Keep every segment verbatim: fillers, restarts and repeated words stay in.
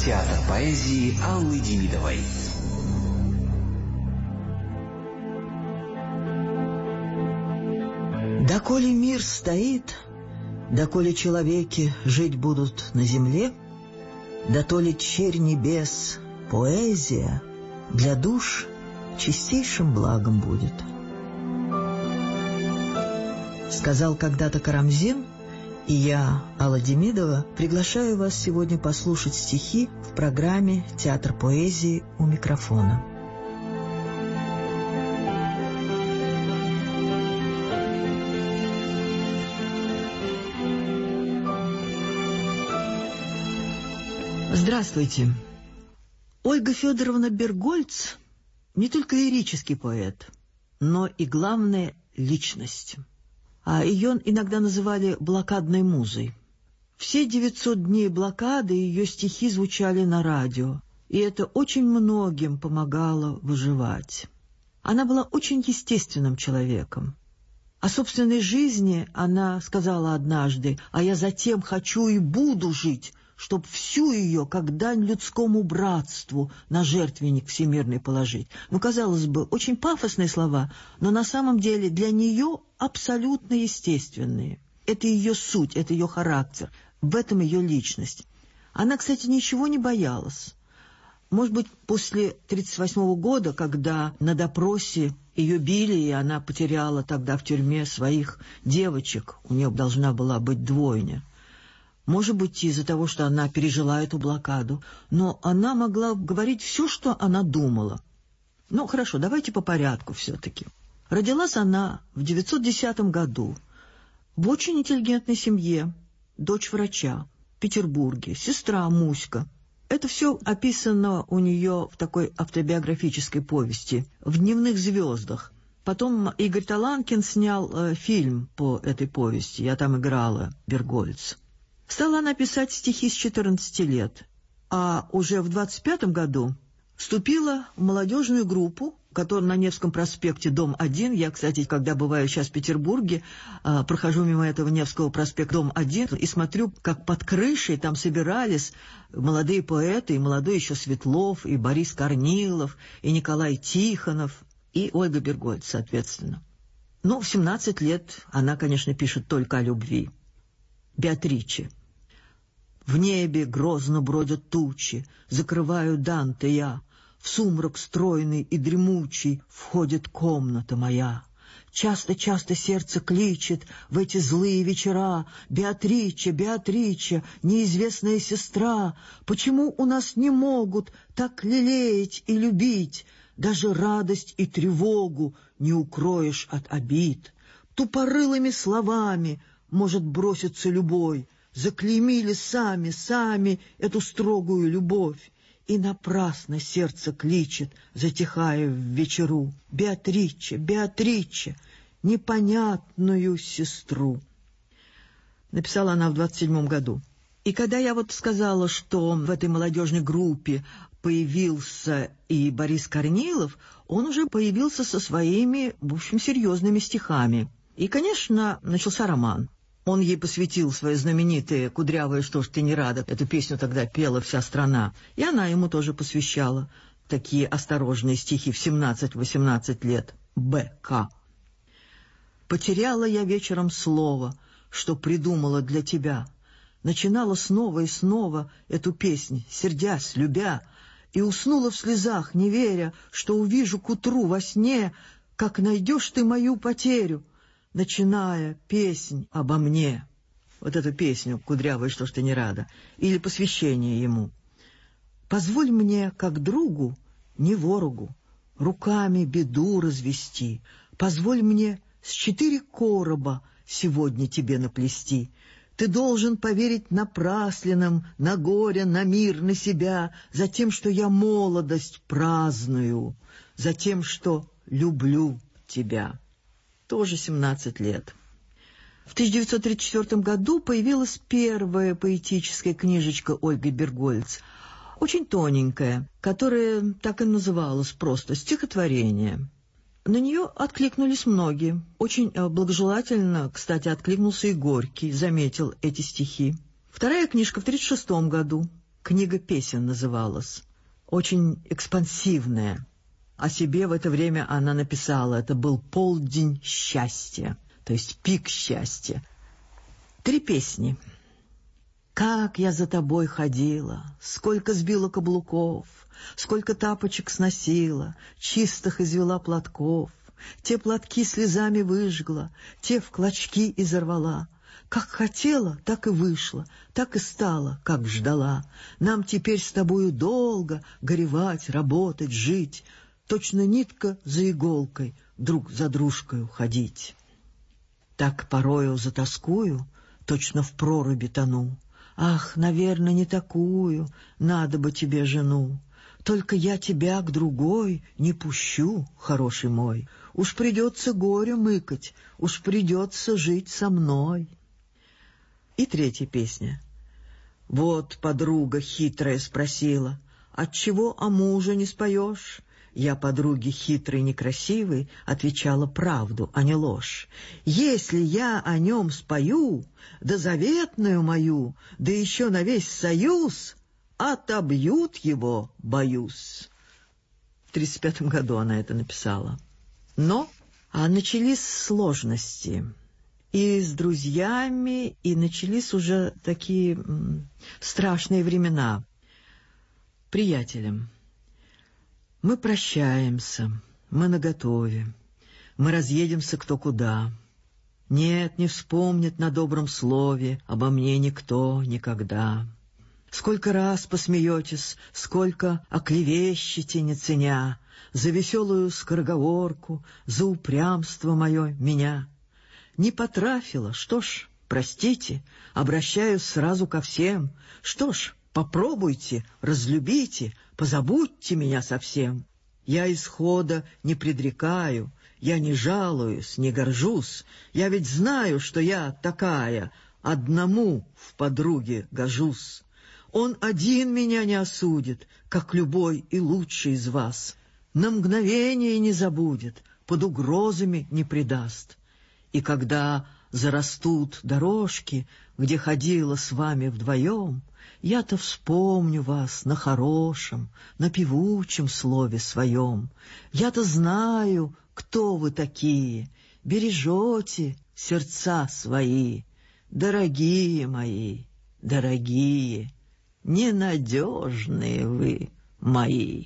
Театр поэзии Аллы Демидовой. Доколе мир стоит, доколе человеки жить будут на земле, дотоле черь небес, поэзия для душ чистейшим благом будет. Сказал когда-то Карамзин, и я, Алла Демидова, приглашаю вас сегодня послушать стихи в программе «Театр поэзии» у микрофона. Здравствуйте. Ольга Федоровна Бергольц не только лирический поэт, но и, главное, личность. А ее иногда называли блокадной музой. Все девятьсот дней блокады ее стихи звучали на радио, и это очень многим помогало выживать. Она была очень естественным человеком. О собственной жизни она сказала однажды: «А я затем хочу и буду жить, чтоб всю ее, как дань людскому братству, на жертвенник всемирный положить». Ну, казалось бы, очень пафосные слова, но на самом деле для нее абсолютно естественные. Это ее суть, это ее характер, в этом ее личность. Она, кстати, ничего не боялась. Может быть, после тридцать восьмого года, когда на допросе ее били, и она потеряла тогда в тюрьме своих девочек, у нее должна была быть двойня. Может быть, из-за того, что она пережила эту блокаду, но она могла говорить все, что она думала. Ну, хорошо, давайте по порядку все-таки. Родилась она в девятьсот десятом году в очень интеллигентной семье, дочь врача, в Петербурге, сестра Муська. Это все описано у нее в такой автобиографической повести «В дневных звездах». Потом Игорь Таланкин снял э, фильм по этой повести, я там играла Бергольц. Стала она писать стихи с четырнадцати лет, а уже в двадцать пятом году вступила в молодежную группу, которая на Невском проспекте, дом один. Я, кстати, когда бываю сейчас в Петербурге, прохожу мимо этого Невского проспекта, дом один, и смотрю, как под крышей там собирались молодые поэты, и молодой еще Светлов, и Борис Корнилов, и Николай Тихонов, и Ольга Бергольц, соответственно. Ну, в семнадцать лет она, конечно, пишет только о любви. Беатриче. В небе грозно бродят тучи, закрываю Данте я, в сумрак стройный и дремучий входит комната моя. Часто-часто сердце кличет в эти злые вечера: Беатриче, Беатриче, неизвестная сестра, почему у нас не могут так лелеять и любить? Даже радость и тревогу не укроешь от обид. Тупорылыми словами может броситься любой, заклеймили сами, сами эту строгую любовь. И напрасно сердце кличет, затихая в вечеру: Беатриче, Беатриче, непонятную сестру. Написала она в двадцать седьмом году. И когда я вот сказала, что в этой молодежной группе появился и Борис Корнилов, он уже появился со своими, в общем, серьезными стихами. И, конечно, начался роман. Он ей посвятил свои знаменитые «Кудрявая, что ж ты не рада». Эту песню тогда пела вся страна. И она ему тоже посвящала такие осторожные стихи в семнадцать-восемнадцать лет. Б К «Потеряла я вечером слово, что придумала для тебя. Начинала снова и снова эту песнь, сердясь, любя, и уснула в слезах, не веря, что увижу к утру во сне, как найдешь ты мою потерю, начиная песнь обо мне». Вот эту песню «Кудрявая, что ж ты не рада», или посвящение ему. «Позволь мне, как другу, не ворогу, руками беду развести. Позволь мне с четыре короба сегодня тебе наплести. Ты должен поверить напрасленным, на горе, на мир, на себя, за тем, что я молодость праздную, за тем, что люблю тебя». Тоже семнадцать лет. В тысяча девятьсот тридцать четвёртом году появилась первая поэтическая книжечка Ольги Бергольц, очень тоненькая, которая так и называлась просто «Стихотворение». На нее откликнулись многие. Очень благожелательно, кстати, откликнулся и Горький, заметил эти стихи. Вторая книжка в тридцать шестом году. «Книга песен» называлась. Очень экспансивная. О себе в это время она написала: это был полдень счастья, то есть пик счастья. Три песни. «Как я за тобой ходила, сколько сбила каблуков, сколько тапочек сносила, чистых извела платков, те платки слезами выжгла, те в клочки изорвала. Как хотела, так и вышла, так и стала, как ждала. Нам теперь с тобою долго горевать, работать, жить, точно нитка за иголкой, друг за дружкою ходить. Так порою затоскую, точно в проруби тону. Ах, наверное, не такую надо бы тебе жену. Только я тебя к другой не пущу, хороший мой. Уж придется горю мыкать, уж придется жить со мной». И третья песня. «Вот подруга хитрая спросила: отчего о муже не споешь?» Я подруге хитрой некрасивой отвечала правду, а не ложь. «Если я о нем спою, да заветную мою, да еще на весь союз, отобьют его, боюсь». В тридцать пятом году она это написала. Но а начались сложности. И с друзьями, и начались уже такие м, страшные времена. Приятелям. Мы прощаемся, мы наготове, мы разъедемся кто куда. Нет, не вспомнит на добром слове обо мне никто никогда. Сколько раз посмеетесь, сколько оклевещете, не ценя, за веселую скороговорку, за упрямство мое меня. Не потрафила, что ж, простите, обращаюсь сразу ко всем. Что ж, попробуйте, разлюбите, позабудьте меня совсем. Я исхода не предрекаю, я не жалуюсь, не горжусь. Я ведь знаю, что я такая, одному в подруге гожусь. Он один меня не осудит, как любой и лучший из вас. На мгновение не забудет, под угрозами не предаст. И когда зарастут дорожки, где ходила с вами вдвоем, я-то вспомню вас на хорошем, на певучем слове своем. Я-то знаю, кто вы такие, бережете сердца свои, дорогие мои, дорогие, ненадежные вы мои.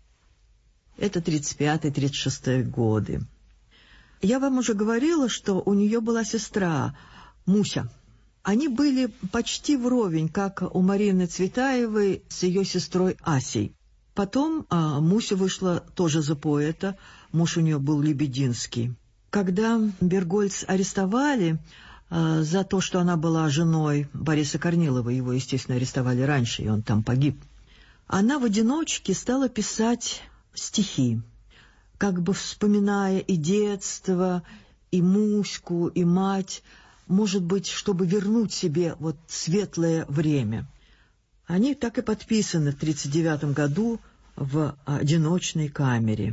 Это тридцать пятый — тридцать шестой годы. Я вам уже говорила, что у нее была сестра Муся. Они были почти вровень, как у Марины Цветаевой с ее сестрой Асей. Потом а, Муся вышла тоже за поэта, муж у нее был Лебединский. Когда Бергольц арестовали а, за то, что она была женой Бориса Корнилова, его, естественно, арестовали раньше, и он там погиб, она в одиночке стала писать стихи, как бы вспоминая и детство, и Муську, и мать, может быть, чтобы вернуть себе вот светлое время. Они так и подписаны в тридцать девятом году в одиночной камере.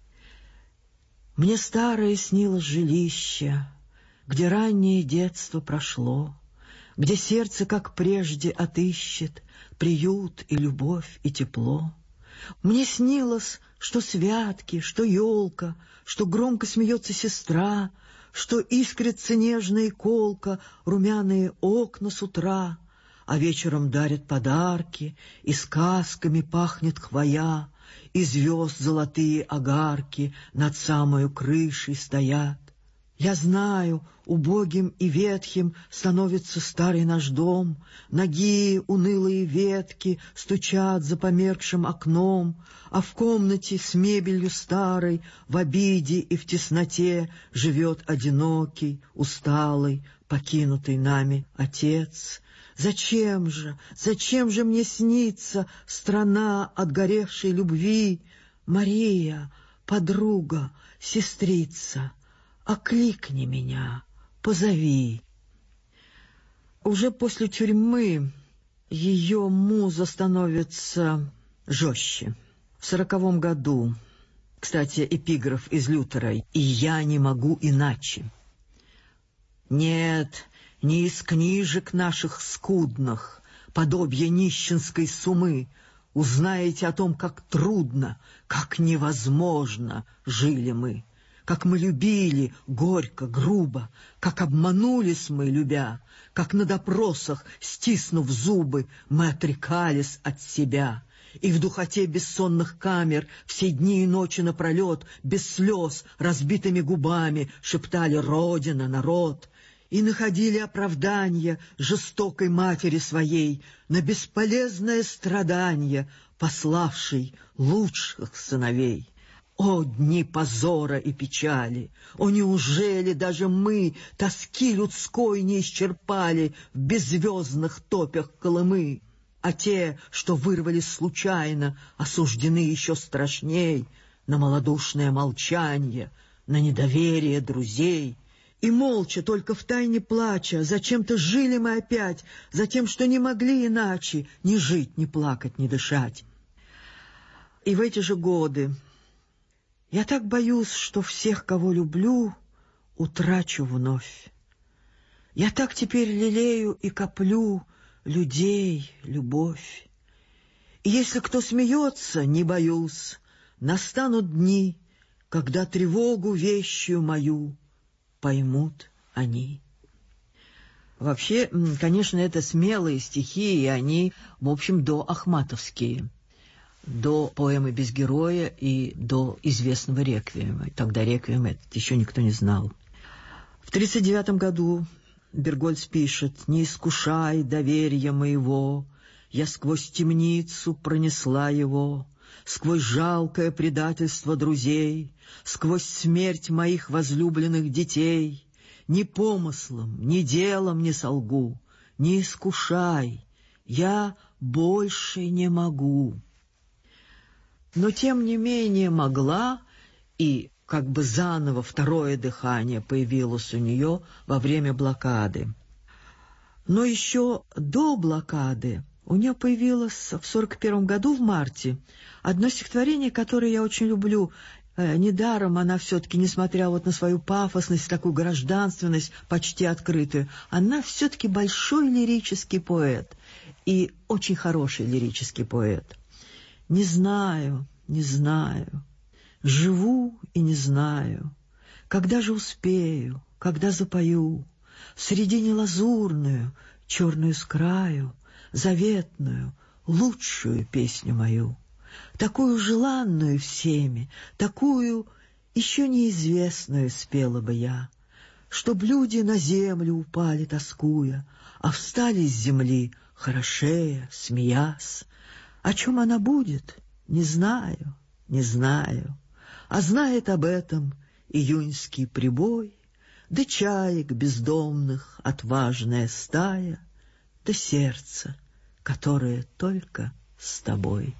«Мне старое снилось жилище, где раннее детство прошло, где сердце, как прежде, отыщет приют и любовь и тепло. Мне снилось, что святки, что елка, что громко смеется сестра, что искрится нежная колка, румяные окна с утра, а вечером дарят подарки, и сказками пахнет хвоя, и звезд золотые огарки над самою крышей стоят. Я знаю, убогим и ветхим становится старый наш дом, ноги унылые ветки стучат за померкшим окном, а в комнате с мебелью старой, в обиде и в тесноте живет одинокий, усталый, покинутый нами отец. Зачем же, зачем же мне снится страна отгоревшей любви? Мария, подруга, сестрица, окликни меня, позови». Уже после тюрьмы ее муза становится жестче. В сороковом году, кстати, эпиграф из Лютера: «И я не могу иначе». Нет, не из книжек наших скудных, подобие нищенской сумы, узнаете о том, как трудно, как невозможно жили мы, как мы любили горько, грубо, как обманулись мы, любя, как на допросах, стиснув зубы, мы отрекались от себя. И в духоте бессонных камер все дни и ночи напролет, без слез, разбитыми губами, шептали «Родина, народ!» и находили оправдание жестокой матери своей на бесполезное страдание, пославшей лучших сыновей. О, дни позора и печали! О, неужели даже мы тоски людской не исчерпали в беззвездных топях Колымы? А те, что вырвались случайно, осуждены еще страшней на малодушное молчание, на недоверие друзей. И молча, только втайне плача, зачем-то жили мы опять, за тем, что не могли иначе ни жить, ни плакать, ни дышать. И в эти же годы я так боюсь, что всех, кого люблю, утрачу вновь. Я так теперь лелею и коплю людей, любовь. И если кто смеется, не боюсь, настанут дни, когда тревогу вещью мою поймут они. Вообще, конечно, это смелые стихи, и они, в общем, доахматовские, до поэмы «Без героя» и до известного «Реквиема». Тогда «Реквием» этот еще никто не знал. В тридцать девятом году Бергольц пишет: «Не искушай доверия моего, я сквозь темницу пронесла его, сквозь жалкое предательство друзей, сквозь смерть моих возлюбленных детей. Ни помыслом, ни делом не солгу, не искушай, я больше не могу». Но тем не менее могла, и как бы заново второе дыхание появилось у нее во время блокады. Но еще до блокады у нее появилось в сорок первом году в марте одно стихотворение, которое я очень люблю. Недаром она все-таки, несмотря вот на свою пафосность, такую гражданственность почти открытую, она все-таки большой лирический поэт и очень хороший лирический поэт. «Не знаю, не знаю, живу и не знаю, когда же успею, когда запою, в средине лазурную, черную с краю, заветную, лучшую песню мою, такую желанную всеми, такую еще неизвестную спела бы я, чтоб люди на землю упали, тоскуя, а встали с земли, хорошея, смеясь. О чем она будет, не знаю, не знаю, а знает об этом июньский прибой, да чаек бездомных отважная стая, да сердце, которое только с тобой».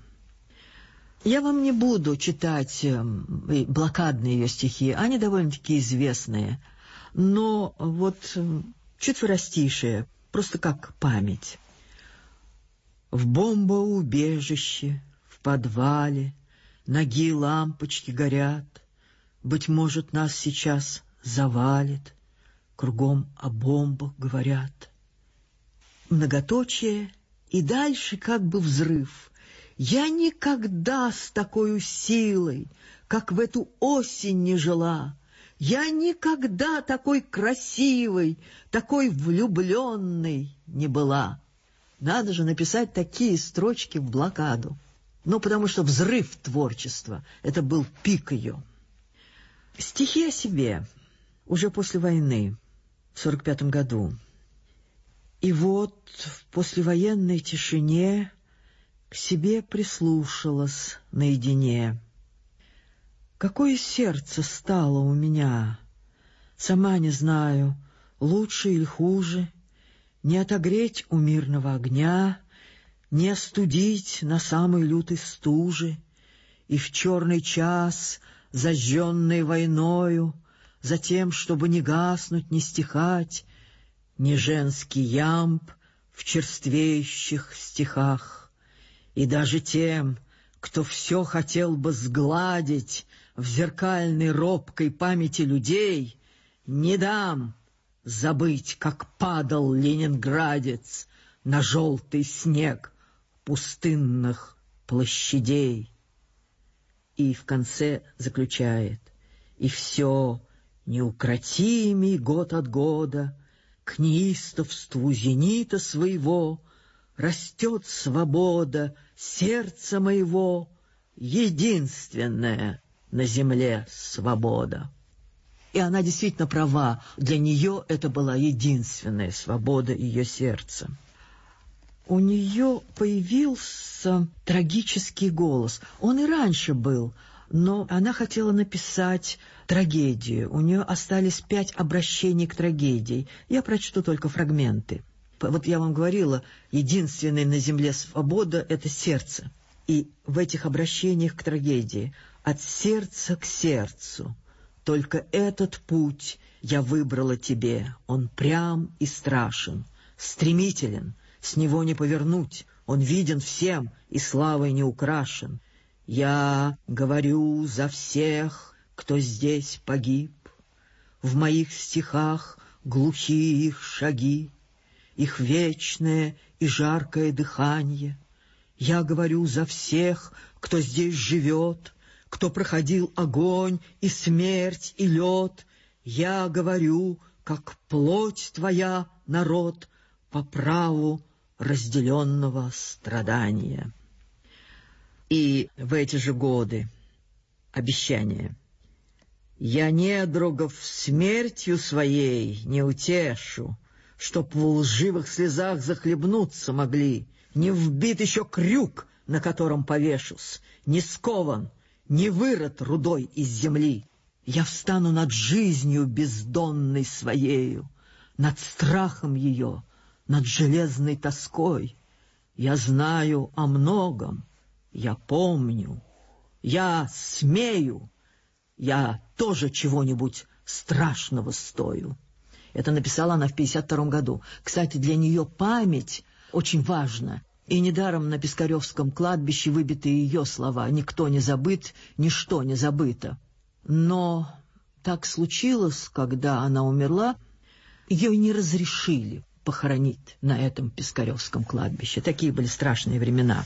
Я вам не буду читать э, блокадные ее стихи, они довольно-таки известные, но вот э, четверостишие, просто как память. В бомбоубежище, в подвале, ноги лампочки горят, быть может, нас сейчас завалит, кругом о бомбах говорят. Многоточие, и дальше как бы взрыв. Я никогда с такой силой, как в эту осень, не жила. Я никогда такой красивой, такой влюбленной не была. Надо же написать такие строчки в блокаду. Ну, потому что взрыв творчества — это был пик ее. Стихи о себе уже после войны, в сорок пятом году. И вот в послевоенной тишине к себе прислушалась наедине. Какое сердце стало у меня, сама не знаю, лучше или хуже, не отогреть у мирного огня, не остудить на самой лютой стуже, и в черный час, зажженный войною, затем, чтобы не гаснуть, не стихать, не женский ямб в черствеющих стихах, и даже тем, кто все хотел бы сгладить в зеркальной робкой памяти людей, не дам забыть, как падал ленинградец на желтый снег пустынных площадей. И в конце заключает: и все неукротимей год от года к неистовству зенита своего растет свобода сердца моего, единственная на земле свобода. И она действительно права, для нее это была единственная свобода ее сердца. У нее появился трагический голос. Он и раньше был, но она хотела написать трагедию. У нее остались пять обращений к трагедии. Я прочту только фрагменты. Вот я вам говорила, единственная на земле свобода — это сердце. И в этих обращениях к трагедии: от сердца к сердцу, только этот путь я выбрала тебе. Он прям и страшен, стремителен, с него не повернуть, он виден всем и славой не украшен. Я говорю за всех, кто здесь погиб, в моих стихах глухие их шаги, их вечное и жаркое дыхание. Я говорю за всех, кто здесь живет, кто проходил огонь и смерть и лед. Я говорю, как плоть твоя, народ, по праву разделенного страдания. И в эти же годы обещание: я недругов смертью своей не утешу, чтоб в лживых слезах захлебнуться могли. Не вбит еще крюк, на котором повешусь, не скован, не вырыт рудой из земли. Я встану над жизнью бездонной своею, над страхом ее, над железной тоской. Я знаю о многом, я помню, я смею, я тоже чего-нибудь страшного стою. Это написала она в пятьдесят втором году. Кстати, для нее память очень важна. И недаром на Пискаревском кладбище выбиты ее слова: «Никто не забыт, ничто не забыто». Но так случилось, когда она умерла, ее не разрешили похоронить на этом Пискаревском кладбище. Такие были страшные времена.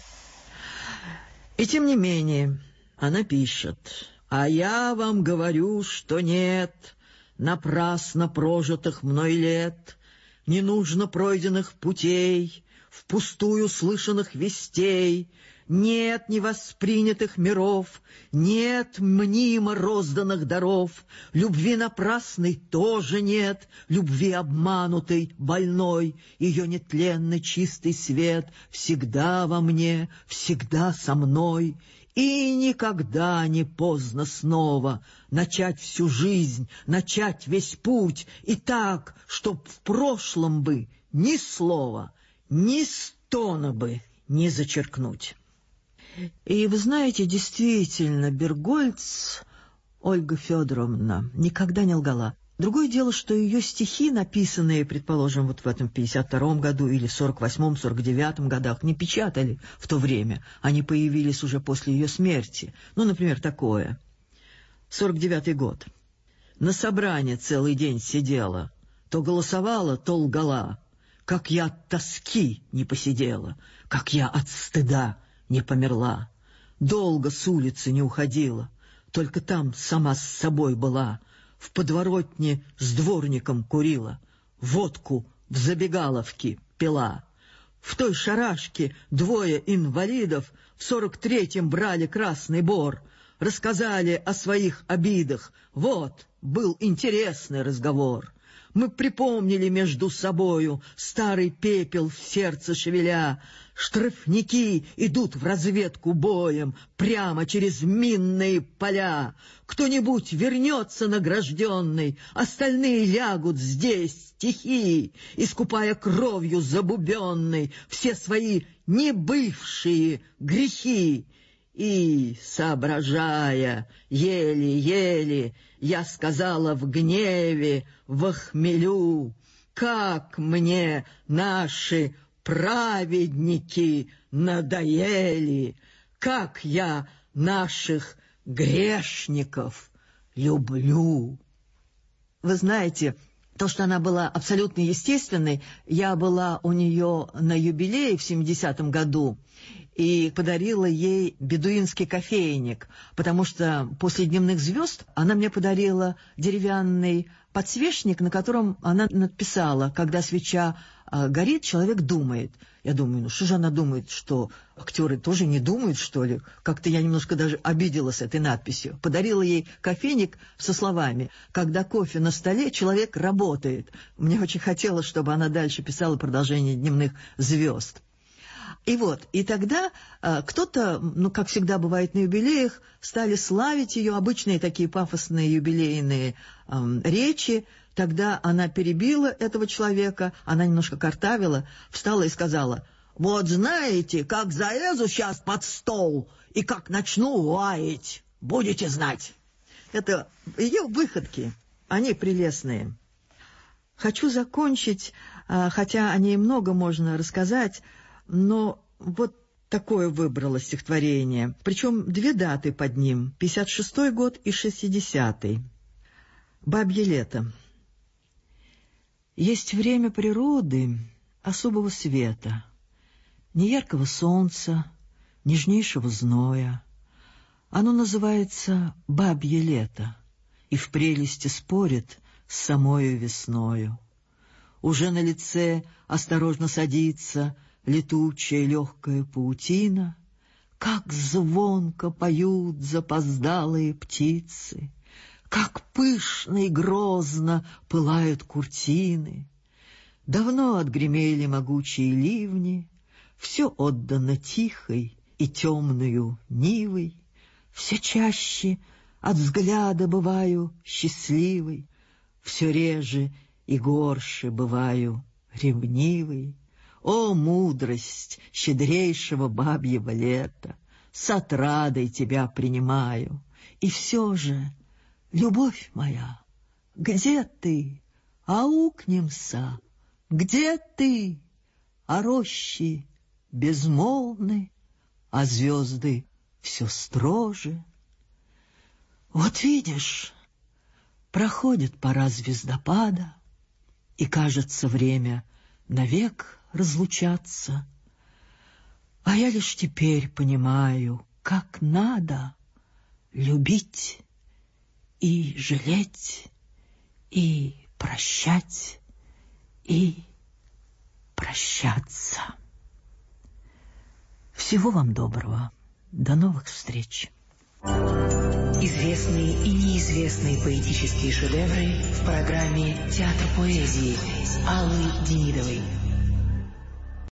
И тем не менее она пишет: «А я вам говорю, что нет напрасно прожитых мной лет, не нужно пройденных путей, впустую слышанных вестей, нет невоспринятых миров, нет мнимо розданных даров, любви напрасной тоже нет, любви обманутой, больной, ее нетленный чистый свет всегда во мне, всегда со мной». И никогда не поздно снова начать всю жизнь, начать весь путь, и так, чтоб в прошлом бы ни слова, ни стона бы не зачеркнуть. И вы знаете, действительно, Бергольц, Ольга Федоровна, никогда не лгала. Другое дело, что ее стихи, написанные, предположим, вот в этом пятьдесят втором году или сорок восьмом — сорок девятом годах, не печатали в то время. Они появились уже после ее смерти. Ну, например, такое. сорок девятый год. На собрании целый день сидела, то голосовала, то лгала. Как я от тоски не посидела, как я от стыда не померла. Долго с улицы не уходила, только там сама с собой была. В подворотне с дворником курила, водку в забегаловке пила. В той шарашке двое инвалидов в сорок третьем брали Красный Бор, рассказали о своих обидах. Вот был интересный разговор. Мы припомнили между собою старый пепел в сердце шевеля. Штрафники идут в разведку боем прямо через минные поля. Кто-нибудь вернется награжденный, остальные лягут здесь стихи, искупая кровью забубенной все свои небывшие грехи. И, соображая, еле-еле, я сказала в гневе, во хмелю: как мне наши праведники надоели, как я наших грешников люблю. Вы знаете, То, что она была абсолютно естественной, я была у нее на юбилее в семидесятом году и подарила ей бедуинский кофейник, потому что после «Дневных звезд» она мне подарила деревянный подсвечник, на котором она написала: «Когда свеча а, горит, человек думает». Я думаю, ну что же она думает, что актеры тоже не думают, что ли? Как-то я немножко даже обиделась этой надписью. Подарила ей кофейник со словами: «Когда кофе на столе, человек работает». Мне очень хотелось, чтобы она дальше писала продолжение «Дневных звезд». И вот, и тогда э, кто-то, ну, как всегда бывает на юбилеях, стали славить ее, обычные такие пафосные юбилейные э, речи. Тогда она перебила этого человека, она немножко картавила, встала и сказала: «Вот знаете, как залезу сейчас под стол и как начну лаять, будете знать». Это ее выходки, они прелестные. Хочу закончить, э, хотя о ней много можно рассказать, но вот такое выбрало стихотворение. Причем две даты под ним — пятьдесят шестой год и шестидесятый. «Бабье лето». Есть время природы особого света, неяркого солнца, нежнейшего зноя. Оно называется «бабье лето» и в прелести спорит с самою весною. Уже на лице осторожно садится летучая легкая паутина, как звонко поют запоздалые птицы, как пышно и грозно пылают куртины. Давно отгремели могучие ливни, все отдано тихой и темною нивой, все чаще от взгляда бываю счастливой, все реже и горше бываю ревнивой. О, мудрость щедрейшего бабьего лета! С отрадой тебя принимаю. И все же, любовь моя, где ты? Аукнемся. Где ты? А рощи безмолвны, а звезды все строже. Вот видишь, проходит пора звездопада, и кажется время навек разлучаться. А я лишь теперь понимаю, как надо любить и жалеть, и прощать, и прощаться. Всего вам доброго. До новых встреч. Известные и неизвестные поэтические шедевры в программе «Театр поэзии» Аллы Демидовой.